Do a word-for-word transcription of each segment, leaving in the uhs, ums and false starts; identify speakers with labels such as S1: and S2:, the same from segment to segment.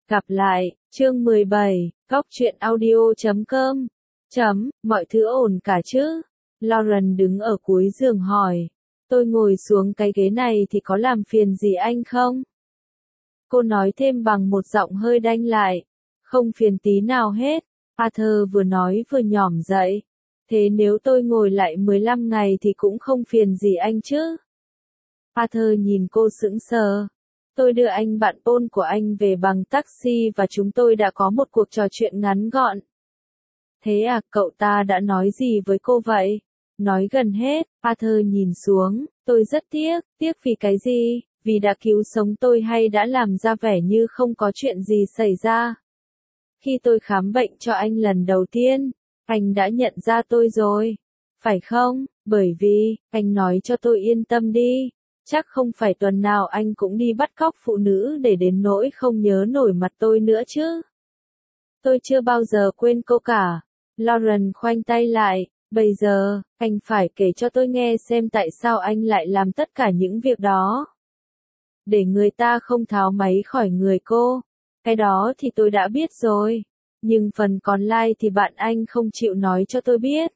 S1: Gặp lại, chương mười bảy, góc truyện audio chấm com. Chấm, mọi thứ ổn cả chứ? Lauren đứng ở cuối giường hỏi. Tôi ngồi xuống cái ghế này thì có làm phiền gì anh không? Cô nói thêm bằng một giọng hơi đanh lại. Không phiền tí nào hết. Arthur vừa nói vừa nhỏm dậy. Thế nếu tôi ngồi lại mười lăm ngày thì cũng không phiền gì anh chứ? Arthur nhìn cô sững sờ. Tôi đưa anh bạn Paul của anh về bằng taxi và chúng tôi đã có một cuộc trò chuyện ngắn gọn. Thế à, cậu ta đã nói gì với cô vậy? Nói gần hết, Arthur nhìn xuống, tôi rất tiếc, tiếc vì cái gì? Vì đã cứu sống tôi hay đã làm ra vẻ như không có chuyện gì xảy ra? Khi tôi khám bệnh cho anh lần đầu tiên, anh đã nhận ra tôi rồi. Phải không? Bởi vì, anh nói cho tôi yên tâm đi. Chắc không phải tuần nào anh cũng đi bắt cóc phụ nữ để đến nỗi không nhớ nổi mặt tôi nữa chứ. Tôi chưa bao giờ quên cô cả. Lauren khoanh tay lại. Bây giờ, anh phải kể cho tôi nghe xem tại sao anh lại làm tất cả những việc đó. Để người ta không tháo máy khỏi người cô. Cái đó thì tôi đã biết rồi. Nhưng phần còn lại thì bạn anh không chịu nói cho tôi biết.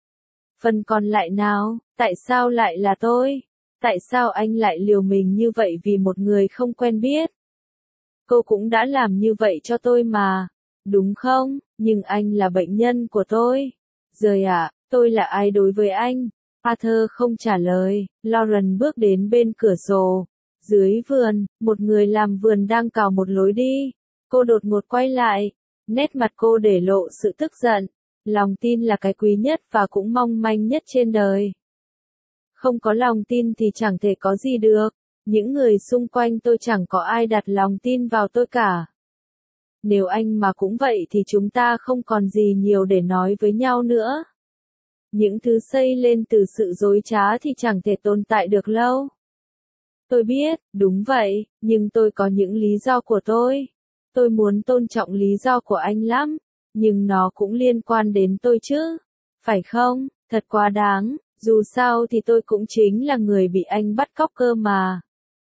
S1: Phần còn lại nào, tại sao lại là tôi? Tại sao anh lại liều mình như vậy vì một người không quen biết? Cô cũng đã làm như vậy cho tôi mà. Đúng không? Nhưng anh là bệnh nhân của tôi. Rồi à, tôi là ai đối với anh? Arthur không trả lời. Lauren bước đến bên cửa sổ. Dưới vườn, một người làm vườn đang cào một lối đi. Cô đột ngột quay lại. Nét mặt cô để lộ sự tức giận. Lòng tin là cái quý nhất và cũng mong manh nhất trên đời. Không có lòng tin thì chẳng thể có gì được. Những người xung quanh tôi chẳng có ai đặt lòng tin vào tôi cả. Nếu anh mà cũng vậy thì chúng ta không còn gì nhiều để nói với nhau nữa. Những thứ xây lên từ sự dối trá thì chẳng thể tồn tại được lâu. Tôi biết, đúng vậy, nhưng tôi có những lý do của tôi. Tôi muốn tôn trọng lý do của anh lắm, nhưng nó cũng liên quan đến tôi chứ. Phải không? Thật quá đáng. Dù sao thì tôi cũng chính là người bị anh bắt cóc cơ mà.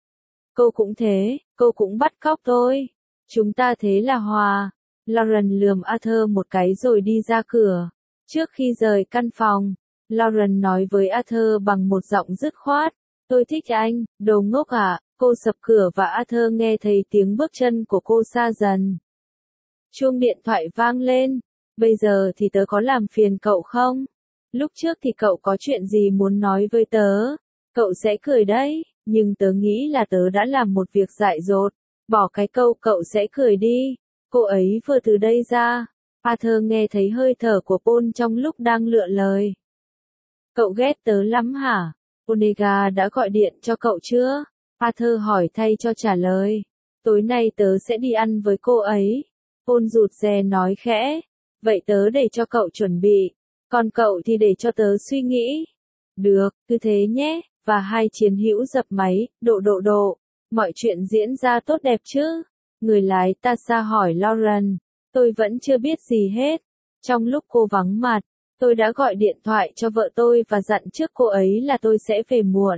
S1: Cô cũng thế, cô cũng bắt cóc tôi. Chúng ta thế là hòa. Lauren lườm Arthur một cái rồi đi ra cửa. Trước khi rời căn phòng, Lauren nói với Arthur bằng một giọng dứt khoát. Tôi thích anh, đồ ngốc à. Cô sập cửa và Arthur nghe thấy tiếng bước chân của cô xa dần. Chuông điện thoại vang lên. Bây giờ thì tớ có làm phiền cậu không? Lúc trước thì cậu có chuyện gì muốn nói với tớ? Cậu sẽ cười đấy, nhưng tớ nghĩ là tớ đã làm một việc dại dột. Bỏ cái câu cậu sẽ cười đi. Cô ấy vừa từ đây ra. Arthur nghe thấy hơi thở của Paul trong lúc đang lựa lời. Cậu ghét tớ lắm hả? Onega đã gọi điện cho cậu chưa? Arthur hỏi thay cho trả lời. Tối nay tớ sẽ đi ăn với cô ấy. Paul rụt rè nói khẽ. Vậy tớ để cho cậu chuẩn bị. Còn cậu thì để cho tớ suy nghĩ. Được, cứ thế nhé. Và hai chiến hữu dập máy, độ độ độ. Mọi chuyện diễn ra tốt đẹp chứ? Người lái Tasha hỏi Lauren. Tôi vẫn chưa biết gì hết. Trong lúc cô vắng mặt, tôi đã gọi điện thoại cho vợ tôi và dặn trước cô ấy là tôi sẽ về muộn.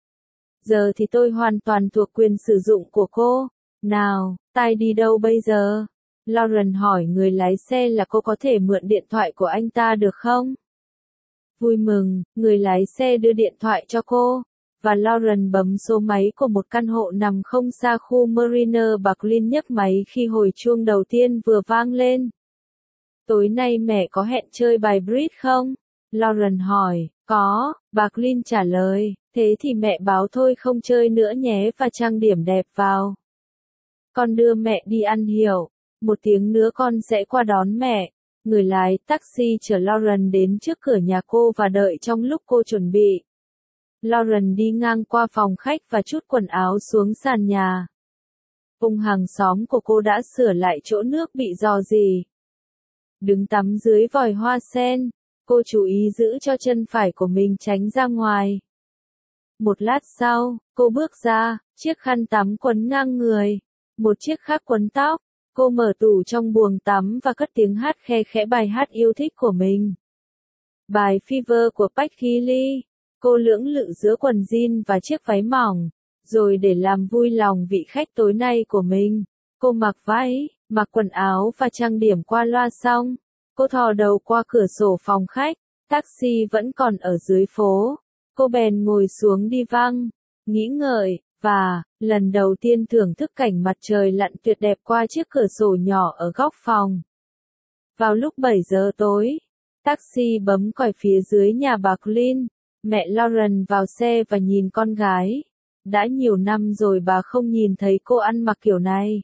S1: Giờ thì tôi hoàn toàn thuộc quyền sử dụng của cô. Nào, tai đi đâu bây giờ? Lauren hỏi người lái xe là cô có thể mượn điện thoại của anh ta được không? Vui mừng, người lái xe đưa điện thoại cho cô, và Lauren bấm số máy của một căn hộ nằm không xa khu Mariner Brooklyn nhấc máy khi hồi chuông đầu tiên vừa vang lên. Tối nay mẹ có hẹn chơi bài bridge không? Lauren hỏi. Có, Brooklyn trả lời. Thế thì mẹ báo thôi không chơi nữa nhé và trang điểm đẹp vào. Con đưa mẹ đi ăn hiểu. Một tiếng nữa con sẽ qua đón mẹ. Người lái taxi chở Lauren đến trước cửa nhà cô và đợi trong lúc cô chuẩn bị. Lauren đi ngang qua phòng khách và trút quần áo xuống sàn nhà. Ông hàng xóm của cô đã sửa lại chỗ nước bị rò rỉ. Đứng tắm dưới vòi hoa sen, cô chú ý giữ cho chân phải của mình tránh ra ngoài. Một lát sau, cô bước ra, chiếc khăn tắm quấn ngang người, một chiếc khác quấn tóc. Cô mở tủ trong buồng tắm và cất tiếng hát khe khẽ bài hát yêu thích của mình. Bài Fever của Peggy Lee. Cô lưỡng lự giữa quần jean và chiếc váy mỏng, rồi để làm vui lòng vị khách tối nay của mình, cô mặc váy Mặc quần áo và trang điểm qua loa xong, cô thò đầu qua cửa sổ phòng khách, taxi vẫn còn ở dưới phố. Cô bèn ngồi xuống đi văng, nghĩ ngợi, và, lần đầu tiên thưởng thức cảnh mặt trời lặn tuyệt đẹp qua chiếc cửa sổ nhỏ ở góc phòng. Vào lúc bảy giờ tối, taxi bấm còi phía dưới nhà bà Clint. Mẹ Lauren vào xe và nhìn con gái. Đã nhiều năm rồi bà không nhìn thấy cô ăn mặc kiểu này.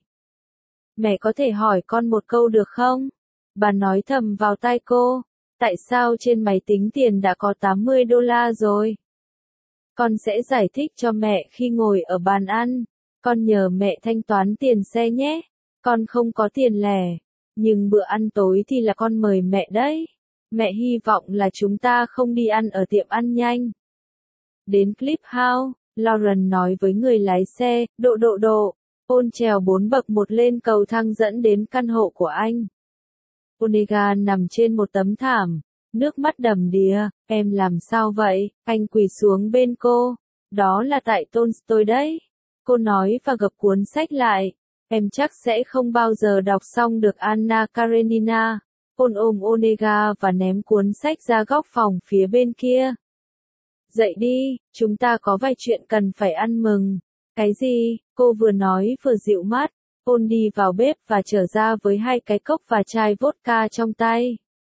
S1: Mẹ có thể hỏi con một câu được không? Bà nói thầm vào tai cô. Tại sao trên máy tính tiền đã có tám mươi đô la rồi? Con sẽ giải thích cho mẹ khi ngồi ở bàn ăn. Con nhờ mẹ thanh toán tiền xe nhé. Con không có tiền lẻ. Nhưng bữa ăn tối thì là con mời mẹ đấy. Mẹ hy vọng là chúng ta không đi ăn ở tiệm ăn nhanh. Đến Cliff House, Lauren nói với người lái xe, độ độ độ. Paul trèo bốn bậc một lên cầu thang dẫn đến căn hộ của anh. Onega nằm trên một tấm thảm, nước mắt đầm đìa. Em làm sao vậy? Anh quỳ xuống bên cô. Đó là tại Tolstoy đấy. Cô nói và gập cuốn sách lại. Em chắc sẽ không bao giờ đọc xong được Anna Karenina. Paul ôm Onega và ném cuốn sách ra góc phòng phía bên kia. Dậy đi, chúng ta có vài chuyện cần phải ăn mừng. Cái gì? Cô vừa nói vừa dịu mắt. Paul đi vào bếp và trở ra với hai cái cốc và chai vodka trong tay.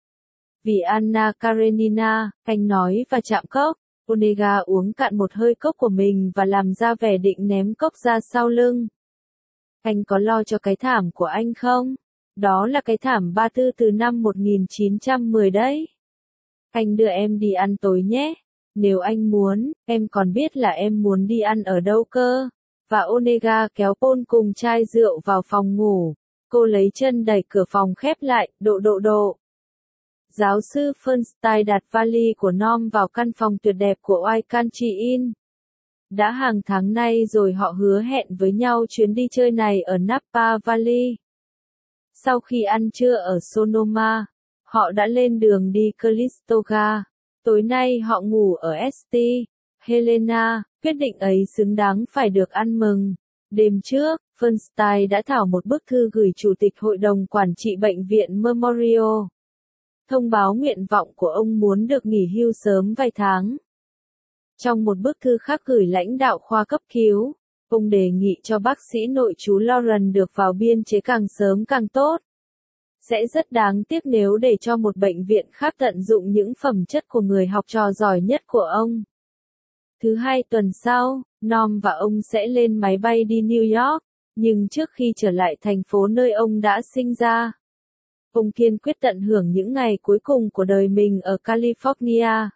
S1: Vì Anna Karenina, anh nói và chạm cốc. Onega uống cạn một hơi cốc của mình và làm ra vẻ định ném cốc ra sau lưng. Anh có lo cho cái thảm của anh không? Đó là cái thảm ba tư từ năm một nghìn chín trăm mười đấy. Anh đưa em đi ăn tối nhé. Nếu anh muốn, em còn biết là em muốn đi ăn ở đâu cơ. Và Onega kéo Paul cùng chai rượu vào phòng ngủ. Cô lấy chân đẩy cửa phòng khép lại, độ độ độ. Giáo sư Fernstein đặt vali của Norm vào căn phòng tuyệt đẹp của Oikanchi Inn. Đã hàng tháng nay rồi họ hứa hẹn với nhau chuyến đi chơi này ở Napa Valley. Sau khi ăn trưa ở Sonoma, họ đã lên đường đi Calistoga. Tối nay họ ngủ ở St. Helena, quyết định ấy xứng đáng phải được ăn mừng. Đêm trước, Fernstein đã thảo một bức thư gửi Chủ tịch Hội đồng Quản trị Bệnh viện Memorial. Thông báo nguyện vọng của ông muốn được nghỉ hưu sớm vài tháng. Trong một bức thư khác gửi lãnh đạo khoa cấp cứu, ông đề nghị cho bác sĩ nội trú Lauren được vào biên chế càng sớm càng tốt. Sẽ rất đáng tiếc nếu để cho một bệnh viện khác tận dụng những phẩm chất của người học trò giỏi nhất của ông. Thứ hai tuần sau, Norm và ông sẽ lên máy bay đi New York, nhưng trước khi trở lại thành phố nơi ông đã sinh ra, ông kiên quyết tận hưởng những ngày cuối cùng của đời mình ở California.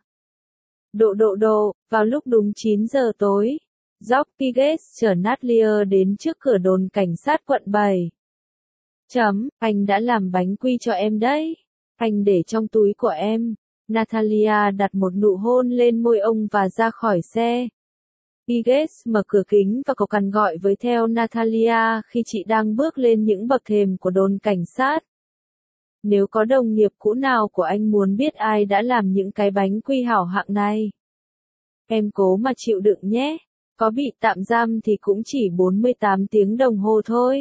S1: Độ độ độ, vào lúc đúng chín giờ tối, George Piges chở Natalia đến trước cửa đồn cảnh sát quận bảy. Chấm, anh đã làm bánh quy cho em đấy. Anh để trong túi của em. Natalia đặt một nụ hôn lên môi ông và ra khỏi xe. Piges mở cửa kính và cộc cằn gọi với theo Natalia khi chị đang bước lên những bậc thềm của đồn cảnh sát. Nếu có đồng nghiệp cũ nào của anh muốn biết ai đã làm những cái bánh quy hảo hạng này, em cố mà chịu đựng nhé. Có bị tạm giam thì cũng chỉ bốn mươi tám tiếng đồng hồ thôi.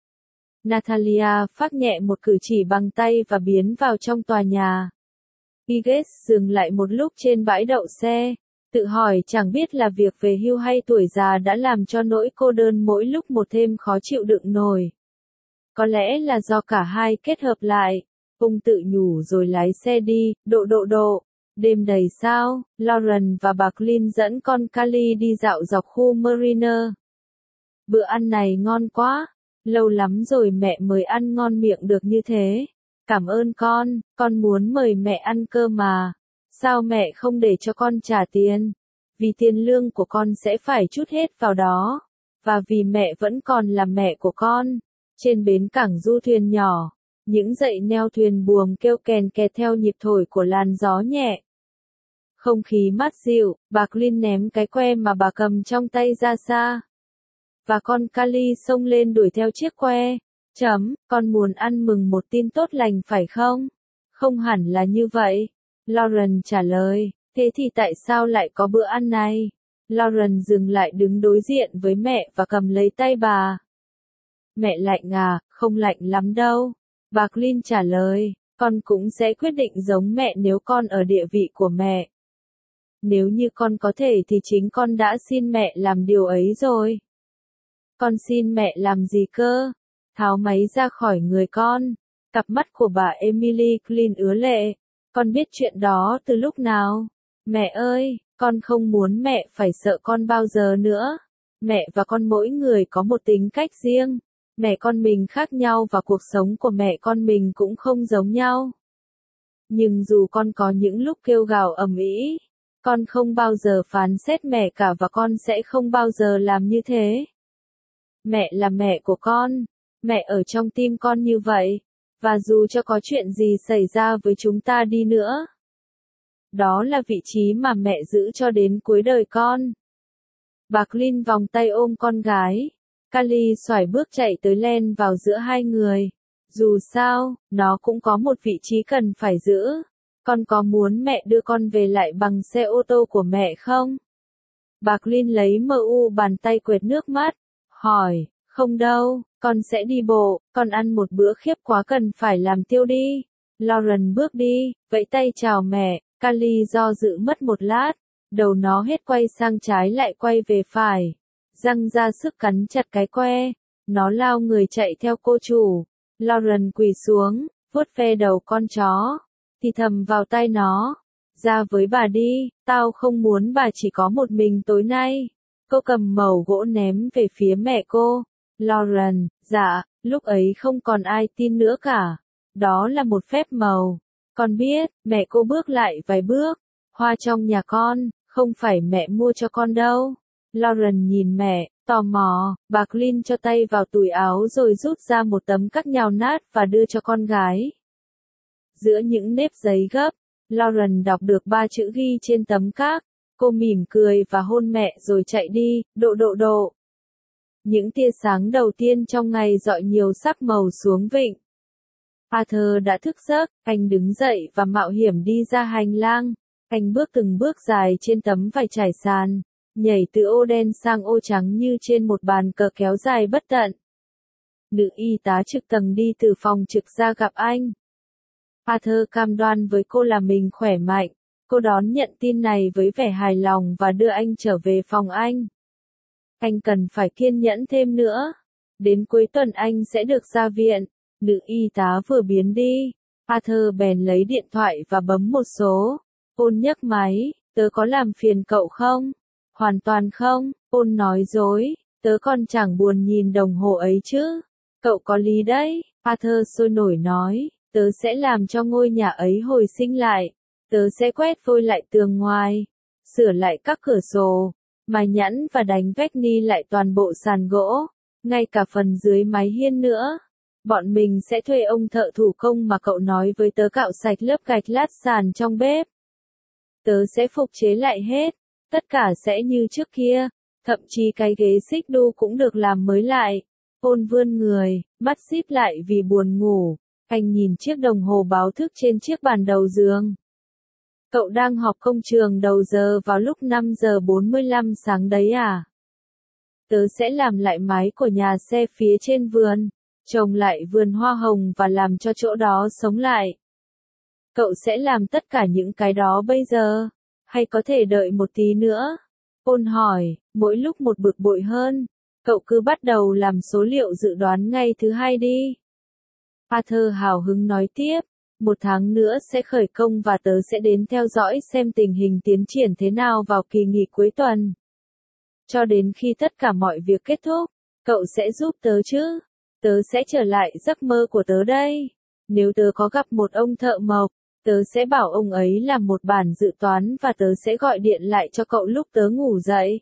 S1: Natalia phác nhẹ một cử chỉ bằng tay và biến vào trong tòa nhà. Piges dừng lại một lúc trên bãi đậu xe, tự hỏi chẳng biết là việc về hưu hay tuổi già đã làm cho nỗi cô đơn mỗi lúc một thêm khó chịu đựng nổi. Có lẽ là do cả hai kết hợp lại. Ông tự nhủ rồi lái xe đi, độ độ độ. Đêm đầy sao, Lauren và bà Clint dẫn con Callie đi dạo dọc khu Mariner. Bữa ăn này ngon quá. Lâu lắm rồi mẹ mới ăn ngon miệng được như thế. Cảm ơn con, con muốn mời mẹ ăn cơ mà. Sao mẹ không để cho con trả tiền? Vì tiền lương của con sẽ phải trút hết vào đó. Và vì mẹ vẫn còn là mẹ của con. Trên bến cảng du thuyền nhỏ, những dãy neo thuyền buồm kêu kèn kẹt theo nhịp thổi của làn gió nhẹ. Không khí mát dịu, bà Clint ném cái que mà bà cầm trong tay ra xa. Và con Callie xông lên đuổi theo chiếc que. Chấm, con muốn ăn mừng một tin tốt lành phải không? Không hẳn là như vậy. Lauren trả lời, thế thì tại sao lại có bữa ăn này? Lauren dừng lại đứng đối diện với mẹ và cầm lấy tay bà. Mẹ lạnh à, không lạnh lắm đâu. Barkley trả lời, con cũng sẽ quyết định giống mẹ nếu con ở địa vị của mẹ. Nếu như con có thể thì chính con đã xin mẹ làm điều ấy rồi. Con xin mẹ làm gì cơ? Tháo máy ra khỏi người con. Cặp mắt của bà Emily Clean ứa lệ. Con biết chuyện đó từ lúc nào? Mẹ ơi, con không muốn mẹ phải sợ con bao giờ nữa. Mẹ và con mỗi người có một tính cách riêng. Mẹ con mình khác nhau và cuộc sống của mẹ con mình cũng không giống nhau. Nhưng dù con có những lúc kêu gào ầm ĩ, con không bao giờ phán xét mẹ cả và con sẽ không bao giờ làm như thế. Mẹ là mẹ của con. Mẹ ở trong tim con như vậy. Và dù cho có chuyện gì xảy ra với chúng ta đi nữa, đó là vị trí mà mẹ giữ cho đến cuối đời con. Barkley vòng tay ôm con gái. Callie xoải bước chạy tới len vào giữa hai người. Dù sao, nó cũng có một vị trí cần phải giữ. Con có muốn mẹ đưa con về lại bằng xe ô tô của mẹ không? Barkley lấy mờ u bàn tay quệt nước mắt. Hỏi, không đâu, con sẽ đi bộ, con ăn một bữa khiếp quá cần phải làm tiêu đi. Lauren bước đi, vẫy tay chào mẹ. Callie do dự mất một lát. Đầu nó hết quay sang trái lại quay về phải. Răng ra sức cắn chặt cái que. Nó lao người chạy theo cô chủ. Lauren quỳ xuống, vuốt ve đầu con chó. Thì thầm vào tai nó. Ra với bà đi, tao không muốn bà chỉ có một mình tối nay. Cô cầm mẩu gỗ ném về phía mẹ cô. Lauren, dạ, lúc ấy không còn ai tin nữa cả. Đó là một phép màu. Con biết, mẹ cô bước lại vài bước. Hoa trong nhà con, không phải mẹ mua cho con đâu. Lauren nhìn mẹ, tò mò. Barkley cho tay vào túi áo rồi rút ra một tấm cắt nhào nát và đưa cho con gái. Giữa những nếp giấy gấp, Lauren đọc được ba chữ ghi trên tấm cát. Cô mỉm cười và hôn mẹ rồi chạy đi, độ độ độ. Những tia sáng đầu tiên trong ngày rọi nhiều sắc màu xuống vịnh. Arthur đã thức giấc, anh đứng dậy và mạo hiểm đi ra hành lang. Anh bước từng bước dài trên tấm vải trải sàn, nhảy từ ô đen sang ô trắng như trên một bàn cờ kéo dài bất tận. Nữ y tá trực tầng đi từ phòng trực ra gặp anh. Arthur cam đoan với cô là mình khỏe mạnh. Cô đón nhận tin này với vẻ hài lòng và đưa anh trở về phòng anh. Anh cần phải kiên nhẫn thêm nữa. Đến cuối tuần anh sẽ được ra viện. Nữ y tá vừa biến đi. Arthur bèn lấy điện thoại và bấm một số. Paul nhấc máy. Tớ có làm phiền cậu không? Hoàn toàn không. Paul nói dối. Tớ còn chẳng buồn nhìn đồng hồ ấy chứ. Cậu có lý đấy. Arthur sôi nổi nói. Tớ sẽ làm cho ngôi nhà ấy hồi sinh lại. Tớ sẽ quét vôi lại tường ngoài. Sửa lại các cửa sổ. Mài nhẵn và đánh vách ni lại toàn bộ sàn gỗ. Ngay cả phần dưới mái hiên nữa. Bọn mình sẽ thuê ông thợ thủ công mà cậu nói với tớ cạo sạch lớp gạch lát sàn trong bếp. Tớ sẽ phục chế lại hết. Tất cả sẽ như trước kia. Thậm chí cái ghế xích đu cũng được làm mới lại. Paul vươn người, mắt díp lại vì buồn ngủ. Anh nhìn chiếc đồng hồ báo thức trên chiếc bàn đầu giường. Cậu đang họp công trường đầu giờ vào lúc năm giờ bốn mươi lăm sáng đấy à? Tớ sẽ làm lại mái của nhà xe phía trên vườn, trồng lại vườn hoa hồng và làm cho chỗ đó sống lại. Cậu sẽ làm tất cả những cái đó bây giờ, hay có thể đợi một tí nữa? Paul hỏi, mỗi lúc một bực bội hơn. Cậu cứ bắt đầu làm số liệu dự đoán ngay thứ hai đi. Arthur hào hứng nói tiếp. Một tháng nữa sẽ khởi công và tớ sẽ đến theo dõi xem tình hình tiến triển thế nào vào kỳ nghỉ cuối tuần. Cho đến khi tất cả mọi việc kết thúc, cậu sẽ giúp tớ chứ? Tớ sẽ trở lại giấc mơ của tớ đây. Nếu tớ có gặp một ông thợ mộc, tớ sẽ bảo ông ấy làm một bản dự toán và tớ sẽ gọi điện lại cho cậu lúc tớ ngủ dậy.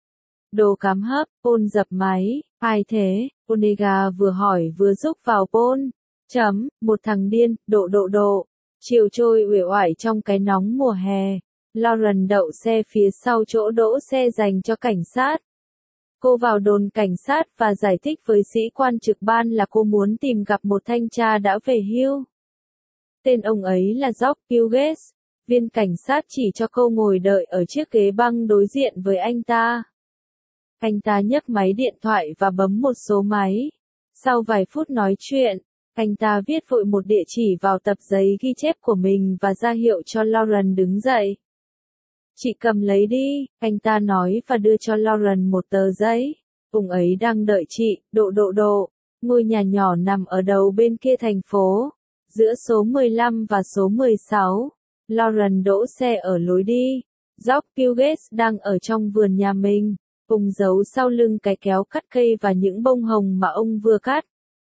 S1: Đồ cám hấp, Paul dập máy. Ai thế? Onega vừa hỏi vừa rúc vào Paul. Chấm, một thằng điên, độ độ độ. Chiều trôi uể oải trong cái nóng mùa hè. Lauren đậu xe phía sau chỗ đỗ xe dành cho cảnh sát. Cô vào đồn cảnh sát và giải thích với sĩ quan trực ban là cô muốn tìm gặp một thanh tra đã về hưu. Tên ông ấy là George Hughes. Viên cảnh sát chỉ cho cô ngồi đợi ở chiếc ghế băng đối diện với anh ta. Anh ta nhấc máy điện thoại và bấm một số máy. Sau vài phút nói chuyện, anh ta viết vội một địa chỉ vào tập giấy ghi chép của mình và ra hiệu cho Lauren đứng dậy. Chị cầm lấy đi, anh ta nói và đưa cho Lauren một tờ giấy. Ông ấy đang đợi chị, độ độ độ. Ngôi nhà nhỏ nằm ở đầu bên kia thành phố, giữa số mười lăm và số mười sáu. Lauren đỗ xe ở lối đi. George Puget đang ở trong vườn nhà mình. Ông giấu sau lưng cái kéo cắt cây và những bông hồng mà ông vừa cắt.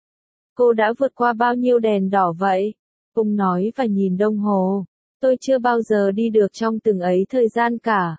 S1: Cô đã vượt qua bao nhiêu đèn đỏ vậy? Ông nói và nhìn đồng hồ. Tôi chưa bao giờ đi được trong từng ấy thời gian cả.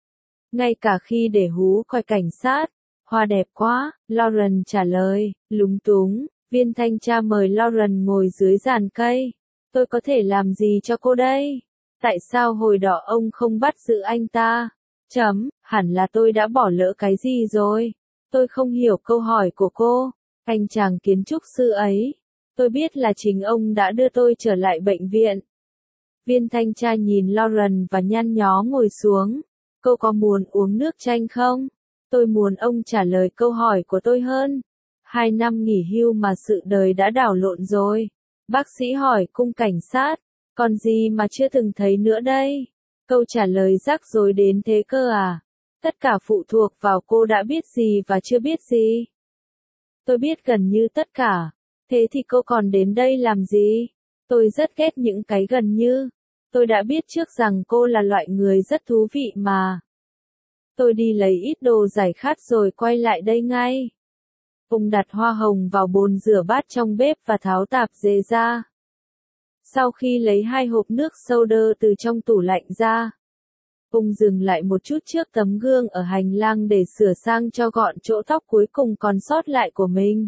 S1: Ngay cả khi để hú còi cảnh sát. Hoa đẹp quá, Lauren trả lời, lúng túng. Viên thanh tra mời Lauren ngồi dưới giàn cây. Tôi có thể làm gì cho cô đây? Tại sao hồi đó ông không bắt giữ anh ta? Chấm, hẳn là tôi đã bỏ lỡ cái gì rồi. Tôi không hiểu câu hỏi của cô. Anh chàng kiến trúc sư ấy. Tôi biết là chính ông đã đưa tôi trở lại bệnh viện. Viên thanh tra nhìn Lauren và nhăn nhó ngồi xuống. Cô có muốn uống nước chanh không? Tôi muốn ông trả lời câu hỏi của tôi hơn. Hai năm nghỉ hưu mà sự đời đã đảo lộn rồi. Bác sĩ hỏi cung cảnh sát. Còn gì mà chưa từng thấy nữa đây? Câu trả lời rắc rối đến thế cơ à? Tất cả phụ thuộc vào cô đã biết gì và chưa biết gì. Tôi biết gần như tất cả. Thế thì cô còn đến đây làm gì? Tôi rất ghét những cái gần như. Tôi đã biết trước rằng cô là loại người rất thú vị mà. Tôi đi lấy ít đồ giải khát rồi quay lại đây ngay. Ông đặt hoa hồng vào bồn rửa bát trong bếp và tháo tạp dề ra. Sau khi lấy hai hộp nước soda từ trong tủ lạnh ra, ông dừng lại một chút trước tấm gương ở hành lang để sửa sang cho gọn chỗ tóc cuối cùng còn sót lại của mình.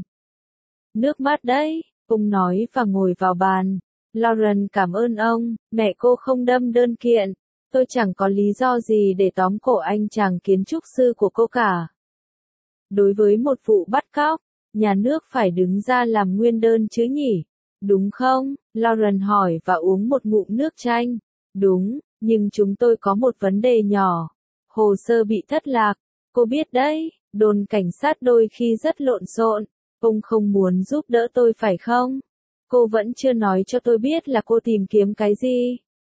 S1: Nước mắt đấy, ông nói và ngồi vào bàn. Lauren cảm ơn ông, mẹ cô không đâm đơn kiện. Tôi chẳng có lý do gì để tóm cổ anh chàng kiến trúc sư của cô cả. Đối với một vụ bắt cóc, nhà nước phải đứng ra làm nguyên đơn chứ nhỉ? Đúng không? Lauren hỏi và uống một ngụm nước chanh. Đúng, nhưng chúng tôi có một vấn đề nhỏ. Hồ sơ bị thất lạc. Cô biết đấy, đồn cảnh sát đôi khi rất lộn xộn. Ông không muốn giúp đỡ tôi phải không? Cô vẫn chưa nói cho tôi biết là cô tìm kiếm cái gì.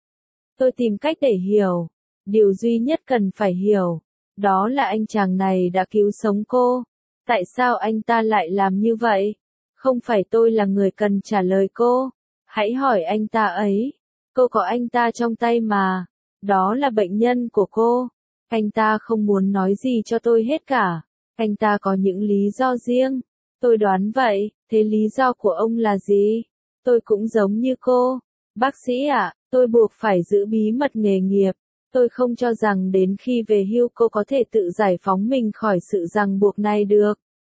S1: Tôi tìm cách để hiểu. Điều duy nhất cần phải hiểu, đó là anh chàng này đã cứu sống cô. Tại sao anh ta lại làm như vậy? Không phải tôi là người cần trả lời cô. Hãy hỏi anh ta ấy. Cô có anh ta trong tay mà. Đó là bệnh nhân của cô. Anh ta không muốn nói gì cho tôi hết cả. Anh ta có những lý do riêng. Tôi đoán vậy, thế lý do của ông là gì? Tôi cũng giống như cô. Bác sĩ ạ, à, tôi buộc phải giữ bí mật nghề nghiệp. Tôi không cho rằng đến khi về hưu cô có thể tự giải phóng mình khỏi sự ràng buộc này được.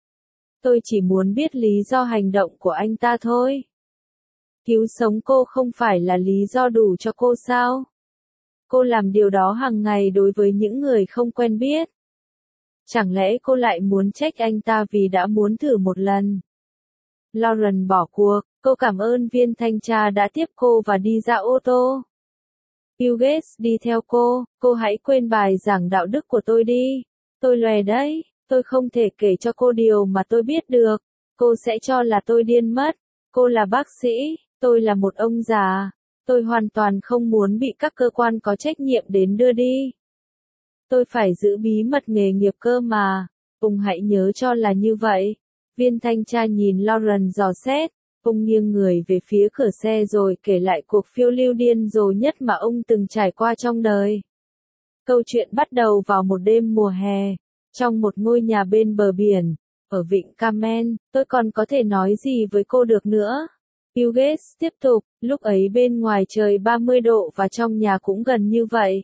S1: Tôi chỉ muốn biết lý do hành động của anh ta thôi. Cứu sống cô không phải là lý do đủ cho cô sao? Cô làm điều đó hàng ngày đối với những người không quen biết. Chẳng lẽ cô lại muốn trách anh ta vì đã muốn thử một lần? Lauren bỏ cuộc, cô cảm ơn viên thanh tra đã tiếp cô và đi ra ô tô. Puget đi theo cô, cô hãy quên bài giảng đạo đức của tôi đi. Tôi lòe đấy, tôi không thể kể cho cô điều mà tôi biết được. Cô sẽ cho là tôi điên mất. Cô là bác sĩ, tôi là một ông già. Tôi hoàn toàn không muốn bị các cơ quan có trách nhiệm đến đưa đi. Tôi phải giữ bí mật nghề nghiệp cơ mà. Ông hãy nhớ cho là như vậy. Viên thanh tra nhìn Lauren dò xét. Ông nghiêng người về phía cửa xe rồi kể lại cuộc phiêu lưu điên rồ nhất mà ông từng trải qua trong đời. Câu chuyện bắt đầu vào một đêm mùa hè, trong một ngôi nhà bên bờ biển, ở vịnh Carmen. Tôi còn có thể nói gì với cô được nữa? Puget tiếp tục, lúc ấy bên ngoài trời ba mươi độ và trong nhà cũng gần như vậy.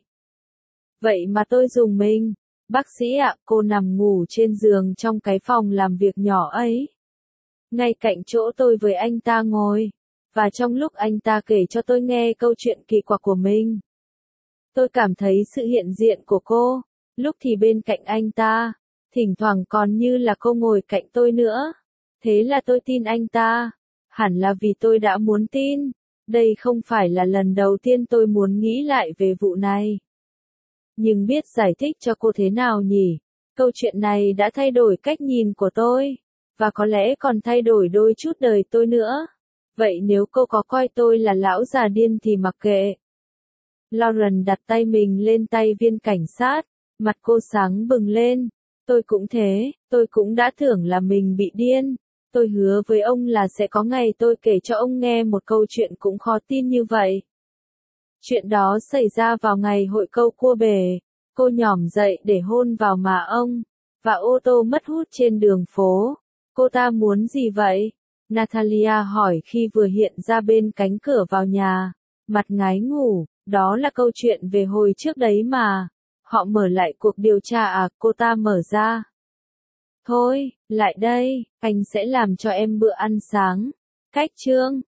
S1: Vậy mà tôi rùng mình. Bác sĩ ạ, cô nằm ngủ trên giường trong cái phòng làm việc nhỏ ấy. Ngay cạnh chỗ tôi với anh ta ngồi. Và trong lúc anh ta kể cho tôi nghe câu chuyện kỳ quặc của mình, tôi cảm thấy sự hiện diện của cô. Lúc thì bên cạnh anh ta, thỉnh thoảng còn như là cô ngồi cạnh tôi nữa. Thế là tôi tin anh ta. Hẳn là vì tôi đã muốn tin. Đây không phải là lần đầu tiên tôi muốn nghĩ lại về vụ này. Nhưng biết giải thích cho cô thế nào nhỉ? Câu chuyện này đã thay đổi cách nhìn của tôi. và có lẽ còn thay đổi đôi chút đời tôi nữa. Vậy nếu cô có coi tôi là lão già điên thì mặc kệ. Lauren đặt tay mình lên tay viên cảnh sát, mặt cô sáng bừng lên. Tôi cũng thế, tôi cũng đã tưởng là mình bị điên. Tôi hứa với ông là sẽ có ngày tôi kể cho ông nghe một câu chuyện cũng khó tin như vậy. Chuyện đó xảy ra vào ngày hội câu cua bể. Cô nhỏm dậy để hôn vào má ông, và ô tô mất hút trên đường phố. Cô ta muốn gì vậy? Natalia hỏi khi vừa hiện ra bên cánh cửa vào nhà, mặt ngái ngủ. Đó là câu chuyện về hồi trước đấy mà. Họ mở lại cuộc điều tra à? Cô ta mở ra. Thôi, lại đây, anh sẽ làm cho em bữa ăn sáng. Cách chương